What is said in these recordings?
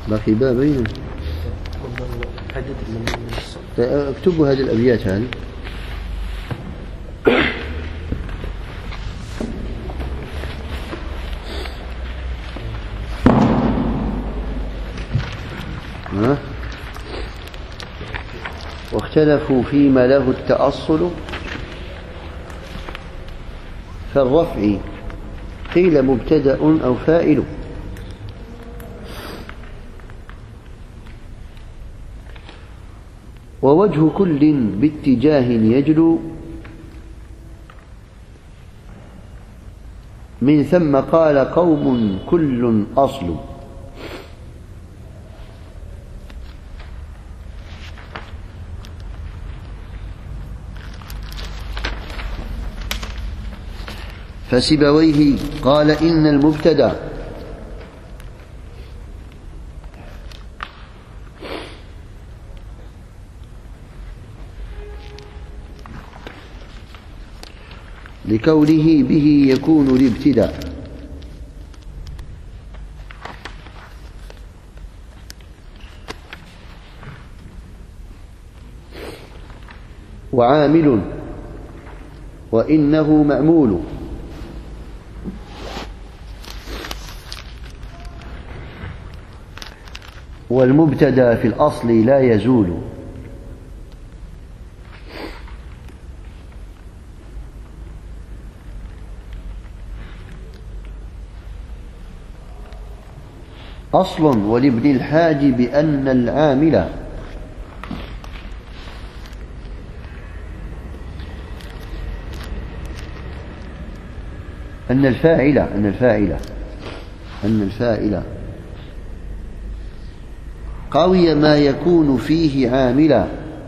باقي بابين. اكتبوا هذه الأبيات هذه. واختلفوا فيما له التأصل فالرفع قيل مبتدأ أو فاعل. ووجه كل باتجاه يجلو من ثم قال قوم كل أصل. فسيبويه قال إن المبتدأ لكونه به يكون الابتداء، وعامل وإنه مأمول. والمبتدأ في الأصل لا يزول. أصل ولابن الحاج بأن العامل أن الفاعل قوي ما يكون فيه عاملا.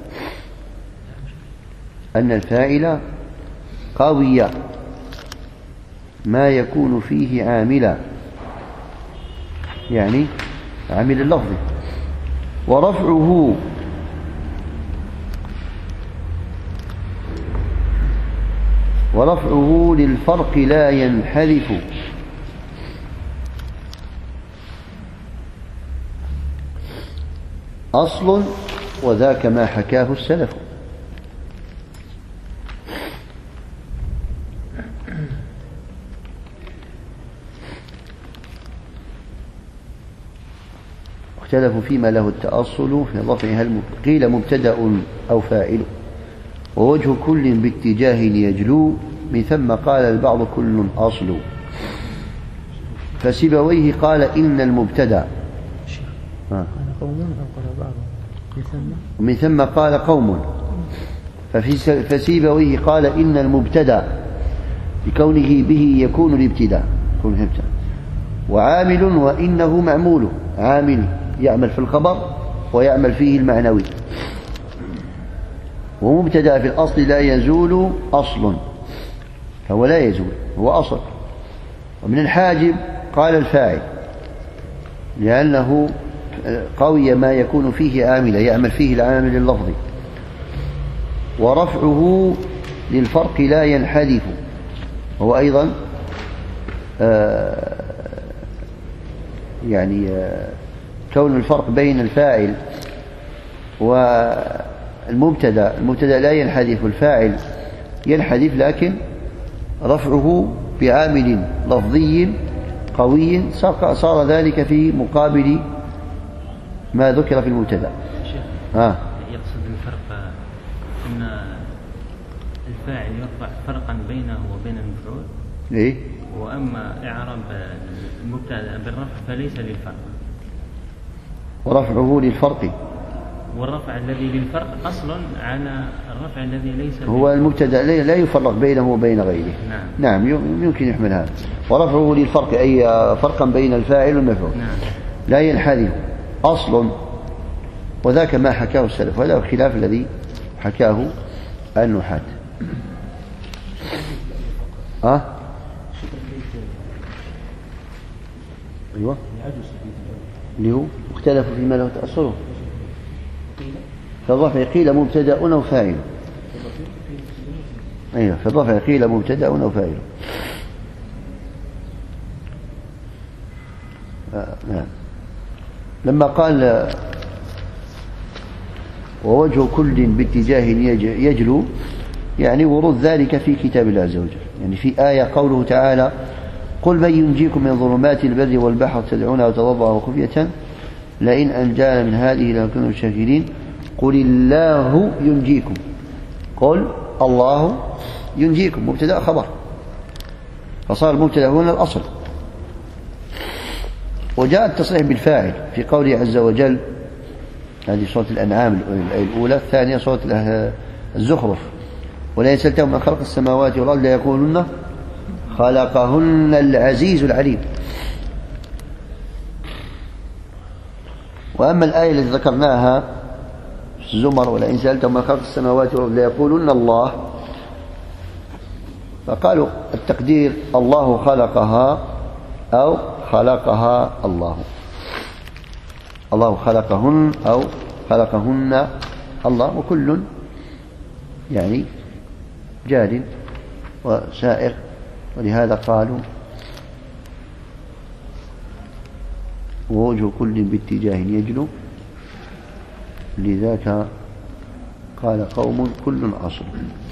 أن الفاعل قوي ما يكون فيه عاملا، يعني عامل اللفظ. ورفعه للفرق لا ينحرف. أصل وذاك ما حكاه السلف. اختلفوا فيما له التأصل في رفعها قيل مبتدأ أو فاعل. ووجه كل باتجاه يجلو من ثم قال البعض كل أصل. فسيبويه قال إن المبتدأ ومن ثم قال قوم. فسيبويه قال إن المبتدأ بكونه به يكون الابتداء، وعامل وإنه معمول. عامل يعمل في الخبر ويعمل فيه المعنوي. ومبتدأ في الأصل لا يزول أصل، فهو لا يزول، هو أصل. ومن الحاجب قال الفاعل لأنه قوي ما يكون فيه عاملا، يعمل فيه العامل اللفظي. ورفعه للفرق لا ينحذف، هو أيضا كون الفرق بين الفاعل والمبتدأ، المبتدأ لا ينحذف، الفاعل ينحذف، لكن رفعه بعامل لفظي قوي صار ذلك في مقابل ما ذكر في المبتدأ. يقصد الفرق أن الفاعل يرفع فرقا بينه وبين المفعول، إيه؟ وأما إعراب المبتدأ بالرفع فليس للفرق. ورفعه للفرق، والرفع الذي للفرق أصل على الرفع الذي ليس هو المبتدأ لا يفرق بينه وبين غيره. نعم يمكن يحمل هذا. ورفعه للفرق أي فرقا بين الفاعل والمفعول. لا ينحذف أصل وذاك ما حكاه السلف، وهذا الخلاف الذي حكاه النحاة. أيوة اللي هو اختلفوا فيما له تأصله. فالرفع قيل مبتدأ أو فاعل. أيوة فالرفع قيل مبتدأ أو فاعل. نعم. لما قال ووجه كل باتجاه يجلو، يعني ورود ذلك في كتاب الله عز وجل. يعني في آية قوله تعالى قل من ينجيكم من ظلمات البر والبحر تدعونه وتضرعا وخفية لئن أنجانا من هذه لنكون من الشاكرين. قل الله ينجيكم، قل الله ينجيكم مبتدأ خبر، فصار المبتدأ هنا الأصل. وجاء التصريح بالفاعل في قوله عز وجل، هذه سورة الأنعام الأولى، الثانية سورة الزخرف، ولئن سألتهم من خلق السماوات والأرض ليقولن خلقهن العزيز العليم. وأما الآية التي ذكرناها في الزمر ولئن سألتهم من خلق السماوات والأرض ليقولن الله، فقالوا التقدير الله خلقها أو خلقها الله، الله خلقهن أو خلقهن الله، وكل يعني جار وسائر. ولهذا قالوا ووجه كل باتجاه يجلو، لذاك قال قوم كل أصل.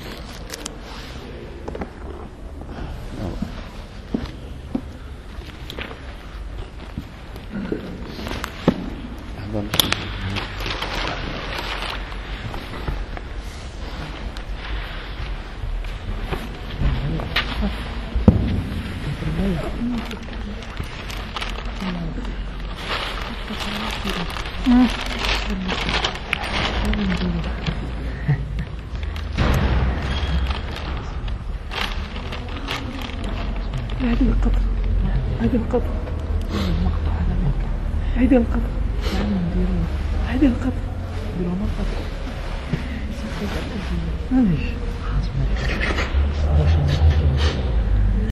هذه القطر، هذه القطر المقطع هذا منك، هذه القطر هذه القطر نديرو مقطع معليش